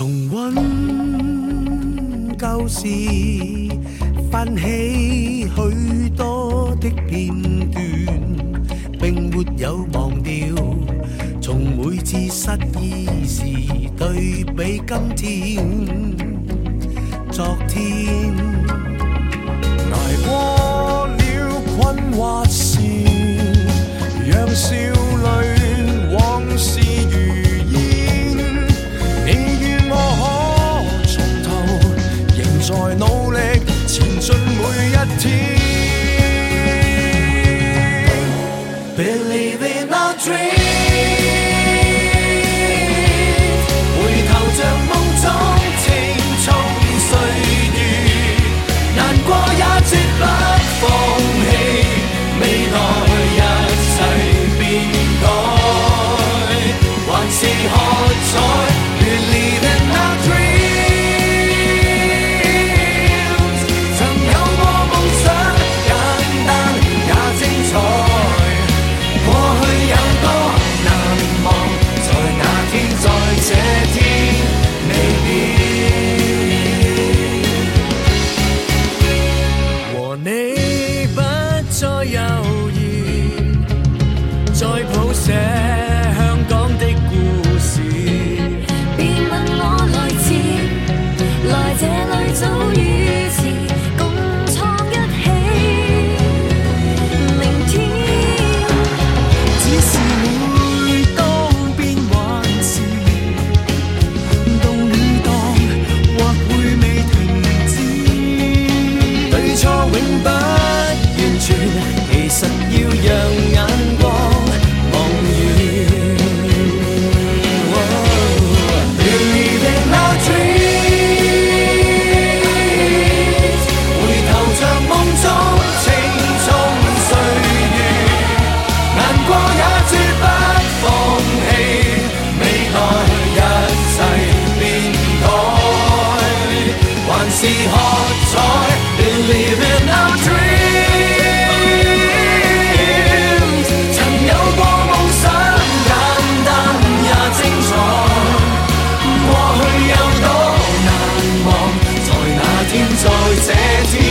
重溫舊時，翻起許多的片段，並沒有忘掉。從每次失意時對比今天，昨天捱過了困惑時，讓笑淚往事如煙。你願我可從頭，仍在努力前進每一天。Believe in our dream， 回頭像夢中青蔥歲月，難過也絕不放棄，未來一切變改，還是喝彩。Believe in our dreams， 曾有過夢想，簡單也精彩。過去有多難忘，在那天，在這天未變。和你不再猶豫，再譜寫香港的故事。 別問我來自，來這裏早與遲，共創一起明天。 只是每當變幻時，動與盪或會未停止。對錯永不完全，其實要讓眼光望遠。Believe in our dreams， 回頭像夢中青蔥歲月，難過也絕不放棄，未來一切變改，還是喝彩。Believe in our dreams， 曾有過夢想，簡單也精彩。過去有多難忘，在那天，在這天。